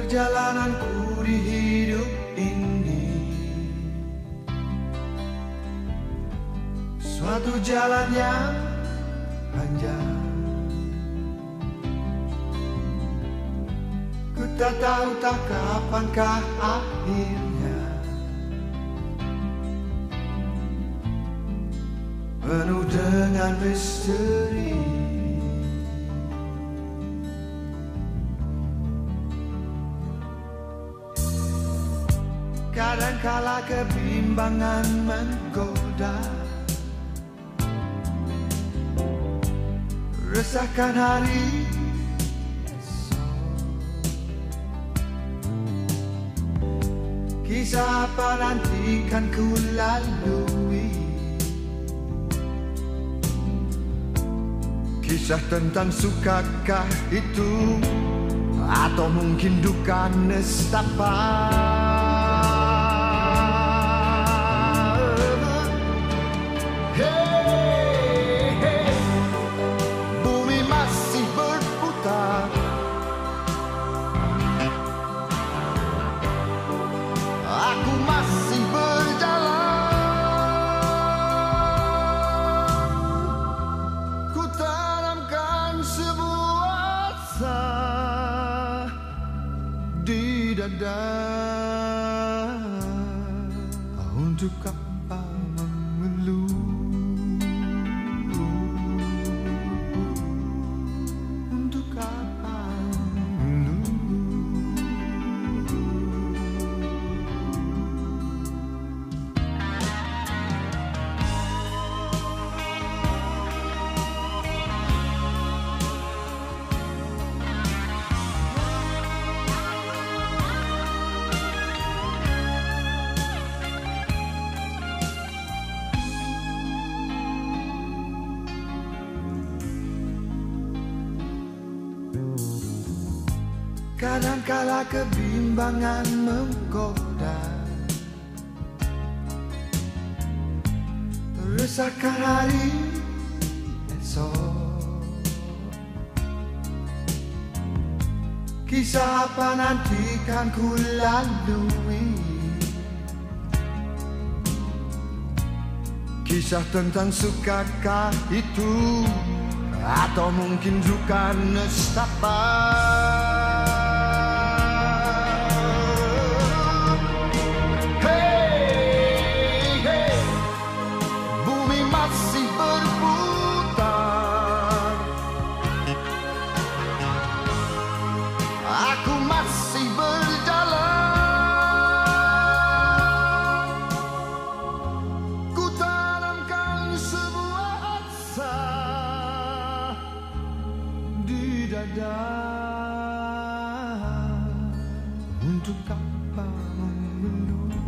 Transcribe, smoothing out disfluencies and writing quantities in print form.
Perjalananku di hidup ini suatu jalan yang panjang. Ku tak tahu tak kapankah akhirnya, penuh dengan misteri. Kadangkala kebimbangan menggoda, resahkan hari esok. Kisah apa nanti kan ku lalui, kisah tentang sukakah itu, atau mungkin duka nestapa. Aku masih berjalan, ku tanamkan sebuah asa di dada. Untuk apa mengeluh, untuk apa mengeluh. Kadangkala kebimbangan menggoda, resahkan hari esok. Kisah apa nanti kan ku lalui, kisah tentang sukakah itu, atau mungkin duka nestapa. Aku masih berjalan, ku tanamkan sebuah asa di dada. Untuk apa mengeluh,